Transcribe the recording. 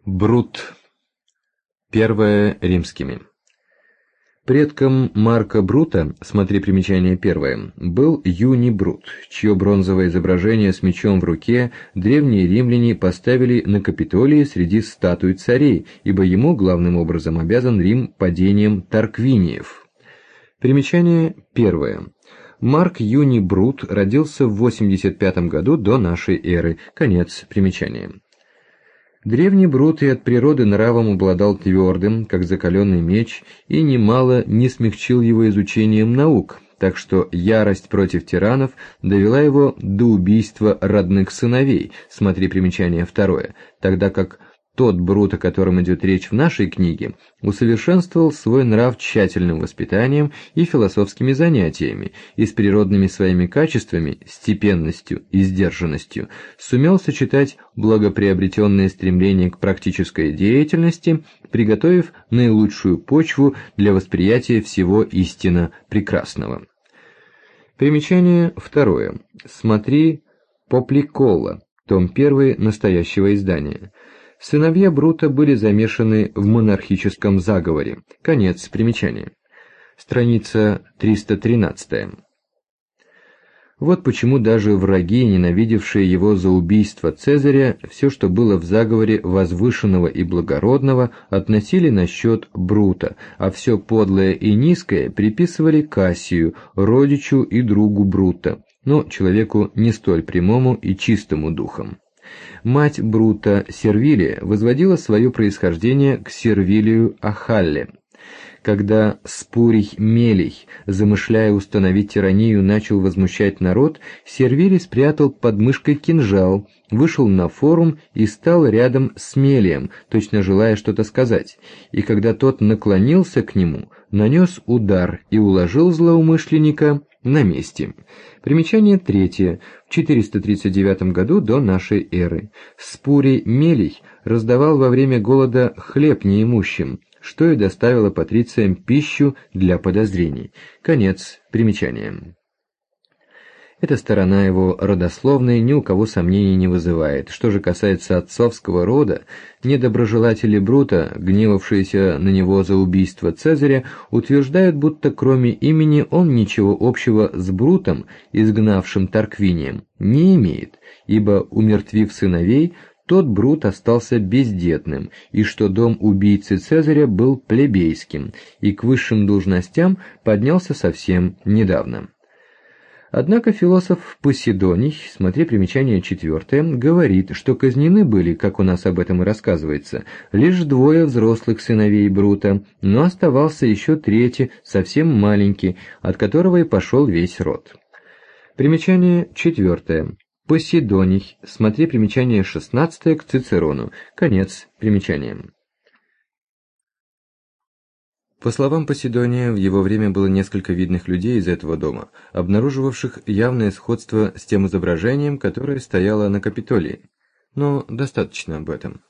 Брут. Первое римскими. Предком Марка Брута, смотри примечание первое, был Юний Брут, чье бронзовое изображение с мечом в руке древние римляне поставили на Капитолии среди статуй царей, ибо ему главным образом обязан Рим падением Тарквиниев. Примечание первое. Марк Юний Брут родился в 85 году до нашей эры. Конец примечания. Древний Брут и от природы нравом обладал твердым, как закаленный меч, и немало не смягчил его изучением наук, так что ярость против тиранов довела его до убийства родных сыновей, смотри примечание второе, тогда как тот Брут, о котором идет речь в нашей книге, усовершенствовал свой нрав тщательным воспитанием и философскими занятиями, и с природными своими качествами, степенностью и сдержанностью, сумел сочетать благоприобретенные стремления к практической деятельности, приготовив наилучшую почву для восприятия всего истинно прекрасного. Примечание второе. Смотри Попликола, том 1 настоящего издания. Сыновья Брута были замешаны в монархическом заговоре. Конец примечания. Страница 313. Вот почему даже враги, ненавидевшие его за убийство Цезаря, все, что было в заговоре возвышенного и благородного, относили на счет Брута, а все подлое и низкое приписывали Кассию, родичу и другу Брута, но человеку не столь прямому и чистому духом. Мать Брута, Сервилия, возводила свое происхождение к Сервилию Ахалле. Когда Спурий Мелий, замышляя установить тиранию, начал возмущать народ, Сервилий спрятал под мышкой кинжал, вышел на форум и стал рядом с Мелием, точно желая что-то сказать, и когда тот наклонился к нему, нанес удар и уложил злоумышленника на месте. Примечание третье. В 439 году до нашей эры. Спурий Мелий раздавал во время голода хлеб неимущим, что и доставило патрициям пищу для подозрений. Конец примечания. Эта сторона его родословной ни у кого сомнений не вызывает. Что же касается отцовского рода, недоброжелатели Брута, гневавшиеся на него за убийство Цезаря, утверждают, будто кроме имени он ничего общего с Брутом, изгнавшим Тарквинием, не имеет, ибо, умертвив сыновей, тот Брут остался бездетным, и что дом убийцы Цезаря был плебейским, и к высшим должностям поднялся совсем недавно. Однако философ Поsidоний, смотри примечание 4, говорит, что казнены были, как у нас об этом и рассказывается, лишь 2 взрослых сыновей Брута, но оставался еще 3, совсем маленький, от которого и пошел весь род. Примечание 4. Поsidоний, смотри примечание 16 к Цицерону, конец примечания. По словам Поsidония, в его время было несколько видных людей из этого дома, обнаруживавших явное сходство с тем изображением, которое стояло на Капитолии. Но достаточно об этом.